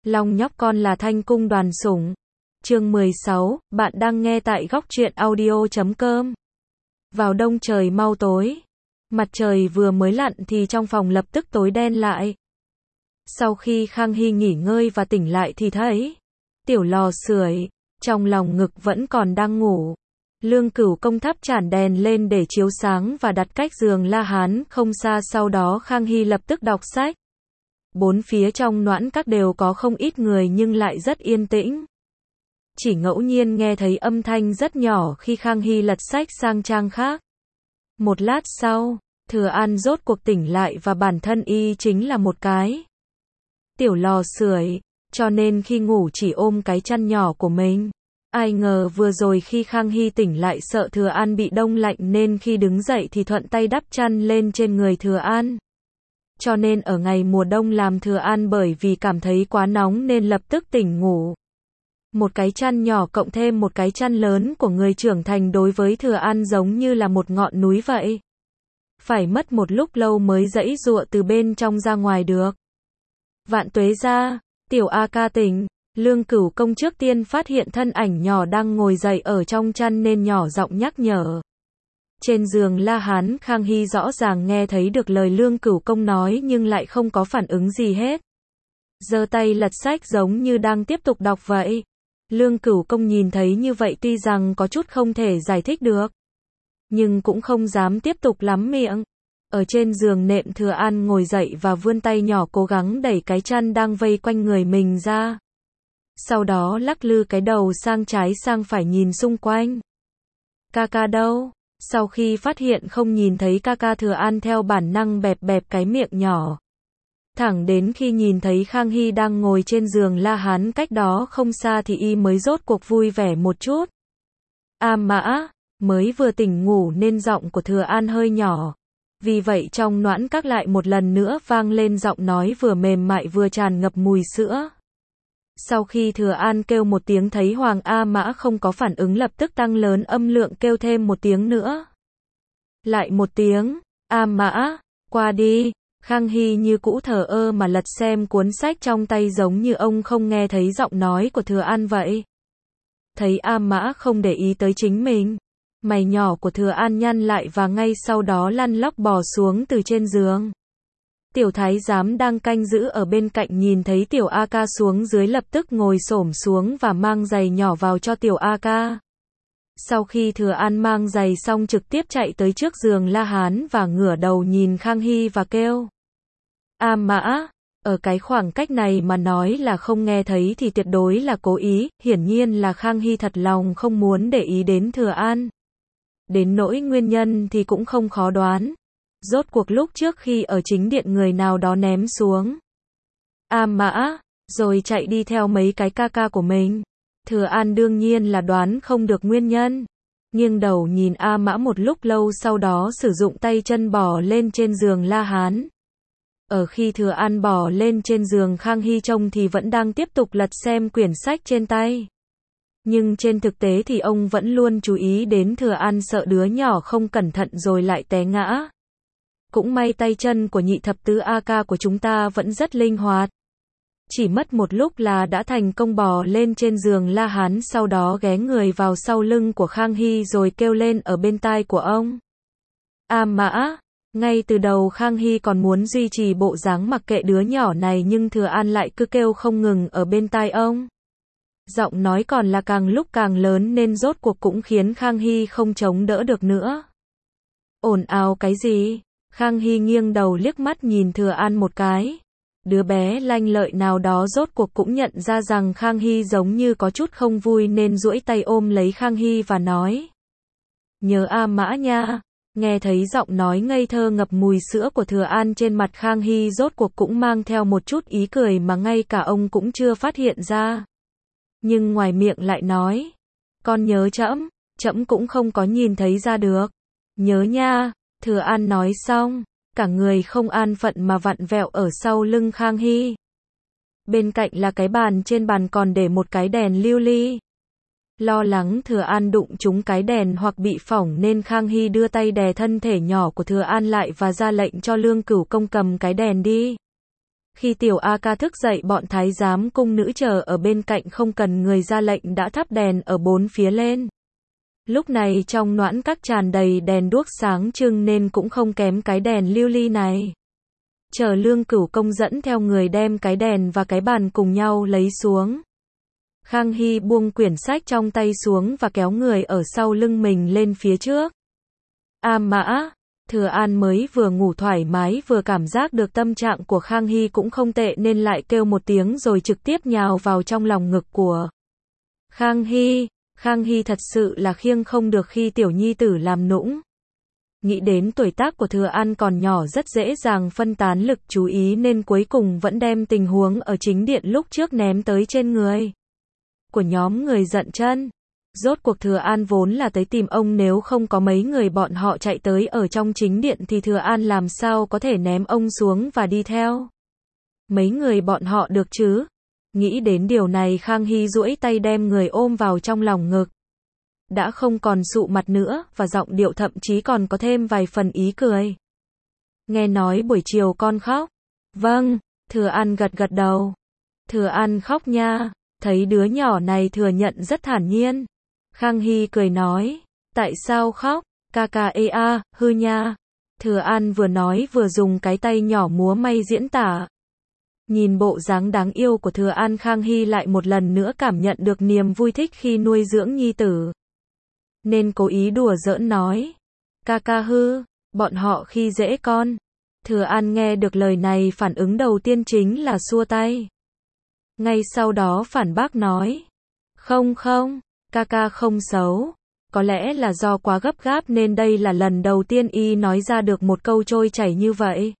Long nhóc con là Thanh cung đoàn sủng. Chương 16, bạn đang nghe tại góc truyện audio.com. Vào đông trời mau tối. Mặt trời vừa mới lặn thì trong phòng lập tức tối đen lại. Sau khi Khang Hy nghỉ ngơi và tỉnh lại thì thấy tiểu lò sưởi trong lòng ngực vẫn còn đang ngủ. Lương Cửu Công thắp chản đèn lên để chiếu sáng và đặt cách giường La Hán không xa, sau đó Khang Hy lập tức đọc sách. Bốn phía trong Noãn Các đều có không ít người nhưng lại rất yên tĩnh. Chỉ ngẫu nhiên nghe thấy âm thanh rất nhỏ khi Khang Hy lật sách sang trang khác. Một lát sau, Thừa An rốt cuộc tỉnh lại và bản thân y chính là một cái tiểu lò sưởi, cho nên khi ngủ chỉ ôm cái chăn nhỏ của mình. Ai ngờ vừa rồi khi Khang Hy tỉnh lại sợ Thừa An bị đông lạnh nên khi đứng dậy thì thuận tay đắp chăn lên trên người Thừa An. Cho nên ở ngày mùa đông làm Thừa An bởi vì cảm thấy quá nóng nên lập tức tỉnh ngủ. Một cái chăn nhỏ cộng thêm một cái chăn lớn của người trưởng thành đối với Thừa An giống như là một ngọn núi vậy. Phải mất một lúc lâu mới giãy giụa từ bên trong ra ngoài được. Vạn tuế gia, tiểu A ca tỉnh. Lương Cửu Công trước tiên phát hiện thân ảnh nhỏ đang ngồi dậy ở trong chăn nên nhỏ giọng nhắc nhở. Trên giường La Hán, Khang Hy rõ ràng nghe thấy được lời Lương Cửu Công nói nhưng lại không có phản ứng gì hết. Giơ tay lật sách giống như đang tiếp tục đọc vậy. Lương Cửu Công nhìn thấy như vậy tuy rằng có chút không thể giải thích được, nhưng cũng không dám tiếp tục lắm miệng. Ở trên giường nệm, Thừa An ngồi dậy và vươn tay nhỏ cố gắng đẩy cái chăn đang vây quanh người mình ra. Sau đó lắc lư cái đầu sang trái sang phải nhìn xung quanh. Ca ca đâu? Sau khi phát hiện không nhìn thấy ca ca, Thừa An theo bản năng bẹp bẹp cái miệng nhỏ. Thẳng đến khi nhìn thấy Khang Hy đang ngồi trên giường La Hán cách đó không xa thì y mới rốt cuộc vui vẻ một chút. A Mã, mới vừa tỉnh ngủ nên giọng của Thừa An hơi nhỏ. Vì vậy trong Noãn Các lại một lần nữa vang lên giọng nói vừa mềm mại vừa tràn ngập mùi sữa. Sau khi Thừa An kêu một tiếng thấy Hoàng A Mã không có phản ứng, lập tức tăng lớn âm lượng kêu thêm một tiếng nữa. Lại một tiếng, A Mã, qua đi. Khang Hy như cũ thờ ơ mà lật xem cuốn sách trong tay giống như ông không nghe thấy giọng nói của Thừa An vậy. Thấy A Mã không để ý tới chính mình, mày nhỏ của Thừa An nhăn lại và ngay sau đó lăn lóc bò xuống từ trên giường. Tiểu thái giám đang canh giữ ở bên cạnh nhìn thấy tiểu A ca xuống dưới lập tức ngồi xổm xuống và mang giày nhỏ vào cho tiểu A ca. Sau khi Thừa An mang giày xong trực tiếp chạy tới trước giường La Hán và ngửa đầu nhìn Khang Hy và kêu. A Mã, ở cái khoảng cách này mà nói là không nghe thấy thì tuyệt đối là cố ý, hiển nhiên là Khang Hy thật lòng không muốn để ý đến Thừa An. Đến nỗi nguyên nhân thì cũng không khó đoán. Rốt cuộc lúc trước khi ở chính điện người nào đó ném xuống A Mã, rồi chạy đi theo mấy cái ca ca của mình. Thừa An đương nhiên là đoán không được nguyên nhân. Nghiêng đầu nhìn A Mã một lúc lâu sau đó sử dụng tay chân bò lên trên giường La Hán. Ở khi Thừa An bò lên trên giường, Khang Hy trông thì vẫn đang tiếp tục lật xem quyển sách trên tay. Nhưng trên thực tế thì ông vẫn luôn chú ý đến Thừa An sợ đứa nhỏ không cẩn thận rồi lại té ngã. Cũng may tay chân của nhị thập tứ A ca của chúng ta vẫn rất linh hoạt. Chỉ mất một lúc là đã thành công bò lên trên giường La Hán, sau đó ghé người vào sau lưng của Khang Hy rồi kêu lên ở bên tai của ông. A Mã, ngay từ đầu Khang Hy còn muốn duy trì bộ dáng mặc kệ đứa nhỏ này nhưng Thừa An lại cứ kêu không ngừng ở bên tai ông. Giọng nói còn là càng lúc càng lớn nên rốt cuộc cũng khiến Khang Hy không chống đỡ được nữa. Ồn ào cái gì? Khang Hy nghiêng đầu liếc mắt nhìn Thừa An một cái. Đứa bé lanh lợi nào đó rốt cuộc cũng nhận ra rằng Khang Hy giống như có chút không vui nên duỗi tay ôm lấy Khang Hy và nói. Nhớ A Mã nha. Nghe thấy giọng nói ngây thơ ngập mùi sữa của Thừa An, trên mặt Khang Hy rốt cuộc cũng mang theo một chút ý cười mà ngay cả ông cũng chưa phát hiện ra. Nhưng ngoài miệng lại nói. Con nhớ trẫm, trẫm cũng không có nhìn thấy ra được. Nhớ nha. Thừa An nói xong, cả người không an phận mà vặn vẹo ở sau lưng Khang Hy. Bên cạnh là cái bàn, trên bàn còn để một cái đèn lưu ly. Lo lắng Thừa An đụng trúng cái đèn hoặc bị phỏng nên Khang Hy đưa tay đè thân thể nhỏ của Thừa An lại và ra lệnh cho Lương Cửu Công cầm cái đèn đi. Khi tiểu A ca thức dậy, bọn thái giám cung nữ chờ ở bên cạnh không cần người ra lệnh đã thắp đèn ở bốn phía lên. Lúc này trong noãn các tràn đầy đèn đuốc sáng trưng nên cũng không kém cái đèn lưu ly này. Chờ Lương Cửu Công dẫn theo người đem cái đèn và cái bàn cùng nhau lấy xuống. Khang Hy buông quyển sách trong tay xuống và kéo người ở sau lưng mình lên phía trước. A Mã, Thừa An mới vừa ngủ thoải mái vừa cảm giác được tâm trạng của Khang Hy cũng không tệ nên lại kêu một tiếng rồi trực tiếp nhào vào trong lòng ngực của Khang Hy. Khang Hy thật sự là khiêng không được khi tiểu nhi tử làm nũng. Nghĩ đến tuổi tác của Thừa An còn nhỏ rất dễ dàng phân tán lực chú ý nên cuối cùng vẫn đem tình huống ở chính điện lúc trước ném tới trên người của nhóm người giận chân. Rốt cuộc Thừa An vốn là tới tìm ông, nếu không có mấy người bọn họ chạy tới ở trong chính điện thì Thừa An làm sao có thể ném ông xuống và đi theo mấy người bọn họ được chứ. Nghĩ đến điều này, Khang Hy duỗi tay đem người ôm vào trong lòng ngực. Đã không còn sụ mặt nữa, và giọng điệu thậm chí còn có thêm vài phần ý cười. Nghe nói buổi chiều con khóc. Vâng, Thừa An gật gật đầu. Thừa An khóc nha. Thấy đứa nhỏ này thừa nhận rất thản nhiên. Khang Hy cười nói. Tại sao khóc? Ca ca ê a, hư nha. Thừa An vừa nói vừa dùng cái tay nhỏ múa may diễn tả. Nhìn bộ dáng đáng yêu của Thừa An, Khang Hy lại một lần nữa cảm nhận được niềm vui thích khi nuôi dưỡng nhi tử. Nên cố ý đùa giỡn nói. Ca ca hư, bọn họ khi dễ con. Thừa An nghe được lời này, phản ứng đầu tiên chính là xua tay. Ngay sau đó phản bác nói. Không không, ca ca không xấu. Có lẽ là do quá gấp gáp nên đây là lần đầu tiên y nói ra được một câu trôi chảy như vậy.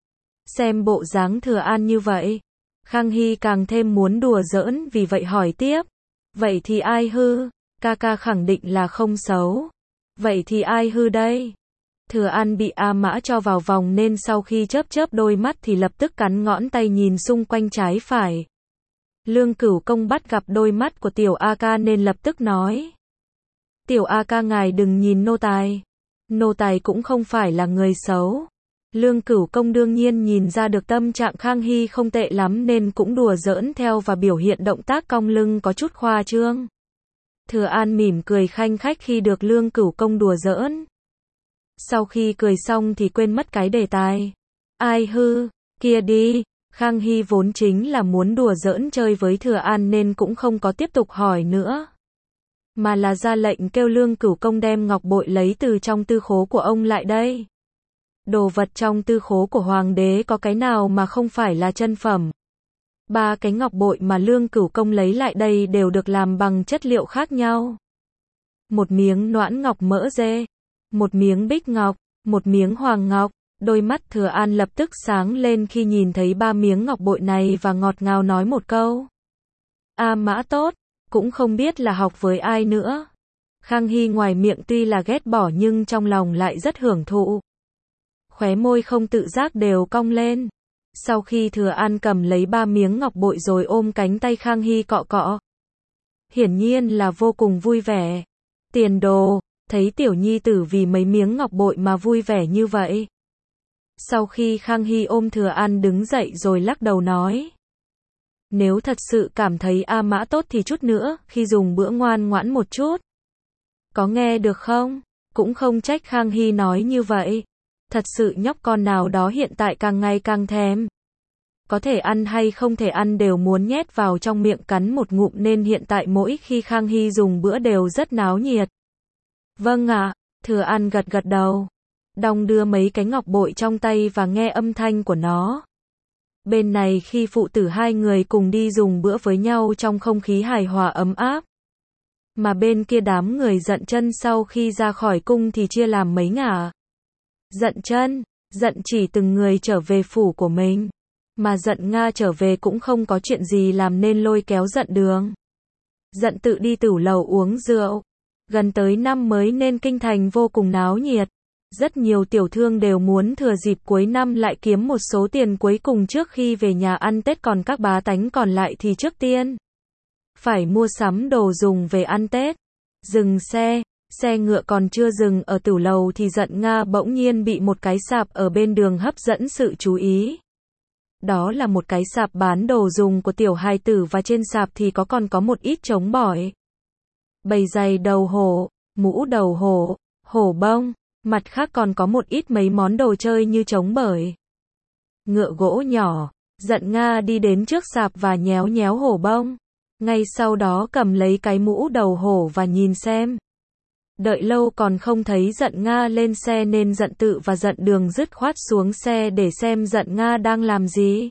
Xem bộ dáng Thừa An như vậy, Khang Hy càng thêm muốn đùa giỡn, vì vậy hỏi tiếp. Vậy thì ai hư? Ca ca khẳng định là không xấu. Vậy thì ai hư đây? Thừa An bị A Mã cho vào vòng nên sau khi chớp chớp đôi mắt thì lập tức cắn ngón tay nhìn xung quanh trái phải. Lương Cửu Công bắt gặp đôi mắt của tiểu A ca nên lập tức nói. Tiểu A ca ngài đừng nhìn nô tài. Nô tài cũng không phải là người xấu. Lương Cửu Công đương nhiên nhìn ra được tâm trạng Khang Hy không tệ lắm nên cũng đùa giỡn theo và biểu hiện động tác cong lưng có chút khoa trương. Thừa An mỉm cười khanh khách khi được Lương Cửu Công đùa giỡn. Sau khi cười xong thì quên mất cái đề tài. Ai hư? Kia đi. Khang Hy vốn chính là muốn đùa giỡn chơi với Thừa An nên cũng không có tiếp tục hỏi nữa. Mà là ra lệnh kêu Lương Cửu Công đem ngọc bội lấy từ trong tư khố của ông lại đây. Đồ vật trong tư khố của hoàng đế có cái nào mà không phải là chân phẩm. 3 cái ngọc bội mà Lương Cửu Công lấy lại đây đều được làm bằng chất liệu khác nhau. Một miếng noãn ngọc mỡ dê, một miếng bích ngọc, một miếng hoàng ngọc. Đôi mắt Thừa An lập tức sáng lên khi nhìn thấy 3 miếng ngọc bội này và ngọt ngào nói một câu. A Mã tốt, cũng không biết là học với ai nữa. Khang Hy ngoài miệng tuy là ghét bỏ nhưng trong lòng lại rất hưởng thụ. Khóe môi không tự giác đều cong lên. Sau khi Thừa An cầm lấy 3 miếng ngọc bội rồi ôm cánh tay Khang Hy cọ cọ. Hiển nhiên là vô cùng vui vẻ. Tiền đồ, thấy tiểu nhi tử vì mấy miếng ngọc bội mà vui vẻ như vậy. Sau khi Khang Hy ôm Thừa An đứng dậy rồi lắc đầu nói. Nếu thật sự cảm thấy A Mã tốt thì chút nữa, khi dùng bữa ngoan ngoãn một chút. Có nghe được không? Cũng không trách Khang Hy nói như vậy. Thật sự nhóc con nào đó hiện tại càng ngày càng thèm. Có thể ăn hay không thể ăn đều muốn nhét vào trong miệng cắn một ngụm nên hiện tại mỗi khi Khang Hy dùng bữa đều rất náo nhiệt. Vâng ạ, Thừa An gật gật đầu. Đong đưa mấy cái ngọc bội trong tay và nghe âm thanh của nó. Bên này khi phụ tử hai người cùng đi dùng bữa với nhau trong không khí hài hòa ấm áp. Mà bên kia đám người giận chân sau khi ra khỏi cung thì chia làm mấy ngả. Giận chân, giận chỉ từng người trở về phủ của mình. Mà giận Nga trở về cũng không có chuyện gì làm nên lôi kéo giận Đường. Giận tự đi tửu lầu uống rượu. Gần tới năm mới nên kinh thành vô cùng náo nhiệt. Rất nhiều tiểu thương đều muốn thừa dịp cuối năm lại kiếm một số tiền cuối cùng trước khi về nhà ăn Tết, còn các bá tánh còn lại thì trước tiên phải mua sắm đồ dùng về ăn Tết. Dừng xe ngựa còn chưa dừng ở tửu lầu thì giận Nga bỗng nhiên bị một cái sạp ở bên đường hấp dẫn sự chú ý. Đó là một cái sạp bán đồ dùng của tiểu hài tử và trên sạp thì còn có một ít trống bỏi. Bày giày đầu hổ, mũ đầu hổ, hổ bông, mặt khác còn có một ít mấy món đồ chơi như trống bởi. Ngựa gỗ nhỏ, Dận Nga đi đến trước sạp và nhéo nhéo hổ bông. Ngay sau đó cầm lấy cái mũ đầu hổ và nhìn xem. Đợi lâu còn không thấy Dận Nga lên xe nên Dận Tự và Dận Đường dứt khoát xuống xe để xem Dận Nga đang làm gì.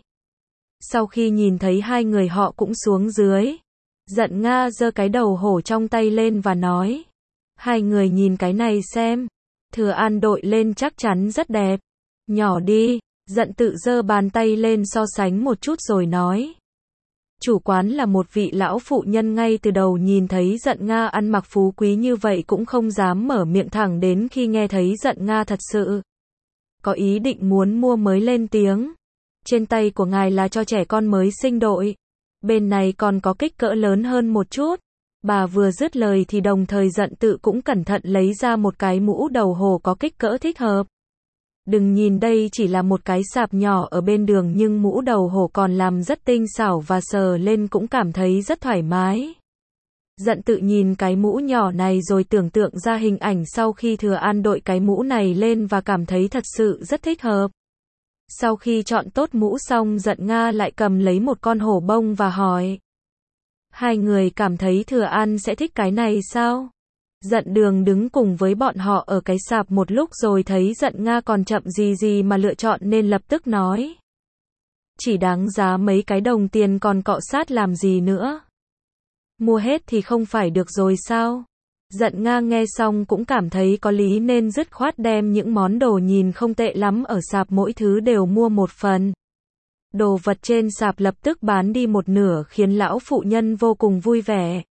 Sau khi nhìn thấy hai người họ cũng xuống dưới, Dận Nga giơ cái đầu hổ trong tay lên và nói: hai người nhìn cái này xem, Thừa An đội lên chắc chắn rất đẹp. Nhỏ đi. Dận Tự giơ bàn tay lên so sánh một chút rồi nói. Chủ quán là một vị lão phụ nhân ngay từ đầu nhìn thấy Dận Nga ăn mặc phú quý như vậy cũng không dám mở miệng thẳng đến khi nghe thấy Dận Nga thật sự có ý định muốn mua mới lên tiếng. Trên tay của ngài là cho trẻ con mới sinh đội. Bên này còn có kích cỡ lớn hơn một chút. Bà vừa dứt lời thì đồng thời Dận Tự cũng cẩn thận lấy ra một cái mũ đầu hổ có kích cỡ thích hợp. Đừng nhìn đây chỉ là một cái sạp nhỏ ở bên đường nhưng mũ đầu hổ còn làm rất tinh xảo và sờ lên cũng cảm thấy rất thoải mái. Dận Tự nhìn cái mũ nhỏ này rồi tưởng tượng ra hình ảnh sau khi Thừa An đội cái mũ này lên và cảm thấy thật sự rất thích hợp. Sau khi chọn tốt mũ xong Dận Nga lại cầm lấy một con hổ bông và hỏi. Hai người cảm thấy Thừa An sẽ thích cái này sao? Dận Đường đứng cùng với bọn họ ở cái sạp một lúc rồi thấy Dận Nga còn chậm gì mà lựa chọn nên lập tức nói. Chỉ đáng giá mấy cái đồng tiền còn cọ sát làm gì nữa. Mua hết thì không phải được rồi sao? Dận Nga nghe xong cũng cảm thấy có lý nên dứt khoát đem những món đồ nhìn không tệ lắm ở sạp mỗi thứ đều mua một phần. Đồ vật trên sạp lập tức bán đi một nửa khiến lão phụ nhân vô cùng vui vẻ.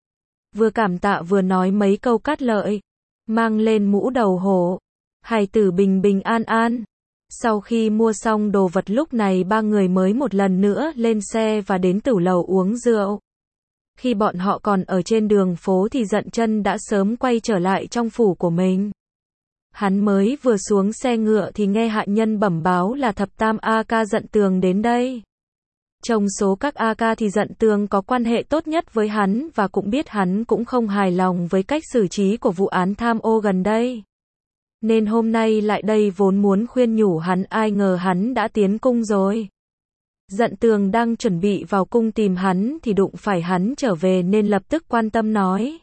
Vừa cảm tạ vừa nói mấy câu cát lợi, mang lên mũ đầu hổ, hài tử bình bình an an. Sau khi mua xong đồ vật lúc này ba người mới một lần nữa lên xe và đến tử lầu uống rượu. Khi bọn họ còn ở trên đường phố thì Dận Chân đã sớm quay trở lại trong phủ của mình. Hắn mới vừa xuống xe ngựa thì nghe hạ nhân bẩm báo là thập tam A ca Dận Tường đến đây. Trong số các A ca thì Dận Tường có quan hệ tốt nhất với hắn và cũng biết hắn cũng không hài lòng với cách xử trí của vụ án tham ô gần đây. Nên hôm nay lại đây vốn muốn khuyên nhủ hắn, ai ngờ hắn đã tiến cung rồi. Dận Tường đang chuẩn bị vào cung tìm hắn thì đụng phải hắn trở về nên lập tức quan tâm nói.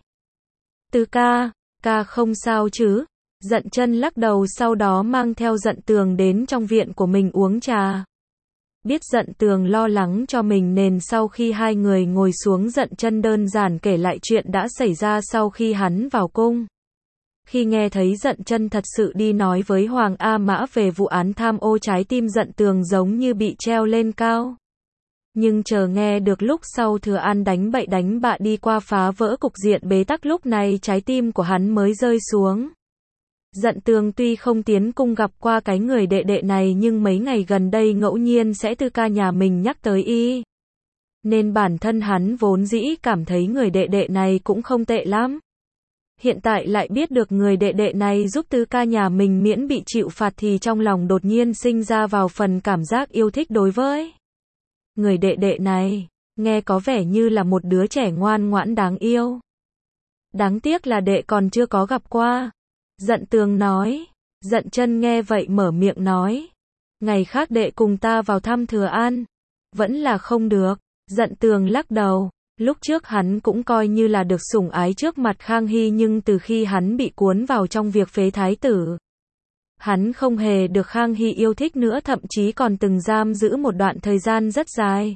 Tứ ca, ca không sao chứ? Dận Chân lắc đầu sau đó mang theo Dận Tường đến trong viện của mình uống trà. Biết Dận Tường lo lắng cho mình nên sau khi hai người ngồi xuống Dận Chân đơn giản kể lại chuyện đã xảy ra sau khi hắn vào cung. Khi nghe thấy Dận Chân thật sự đi nói với Hoàng A Mã về vụ án tham ô trái tim Dận Tường giống như bị treo lên cao. Nhưng chờ nghe được lúc sau Thừa An đánh bậy đánh bạ đi qua phá vỡ cục diện bế tắc lúc này trái tim của hắn mới rơi xuống. Dận Tường tuy không tiến cung gặp qua cái người đệ đệ này nhưng mấy ngày gần đây ngẫu nhiên sẽ Tư ca nhà mình nhắc tới y. Nên bản thân hắn vốn dĩ cảm thấy người đệ đệ này cũng không tệ lắm. Hiện tại lại biết được người đệ đệ này giúp Tư ca nhà mình miễn bị chịu phạt thì trong lòng đột nhiên sinh ra vào phần cảm giác yêu thích đối với người đệ đệ này. Nghe có vẻ như là một đứa trẻ ngoan ngoãn đáng yêu. Đáng tiếc là đệ còn chưa có gặp qua. Dận Tường nói. Dận Chân nghe vậy mở miệng nói. Ngày khác đệ cùng ta vào thăm Thừa An. Vẫn là không được. Dận Tường lắc đầu. Lúc trước hắn cũng coi như là được sủng ái trước mặt Khang Hy nhưng từ khi hắn bị cuốn vào trong việc phế thái tử, hắn không hề được Khang Hy yêu thích nữa, thậm chí còn từng giam giữ một đoạn thời gian rất dài.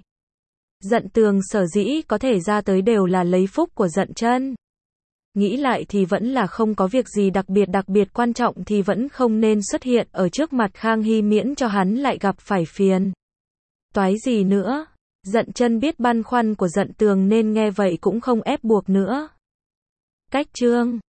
Dận Tường sở dĩ có thể ra tới đều là lấy phúc của Dận Chân. Nghĩ lại thì vẫn là không có việc gì đặc biệt quan trọng thì vẫn không nên xuất hiện ở trước mặt Khang Hy miễn cho hắn lại gặp phải phiền toái gì nữa. Dận Chân biết băn khoăn của Dận Tường nên nghe vậy cũng không ép buộc nữa. Cách chương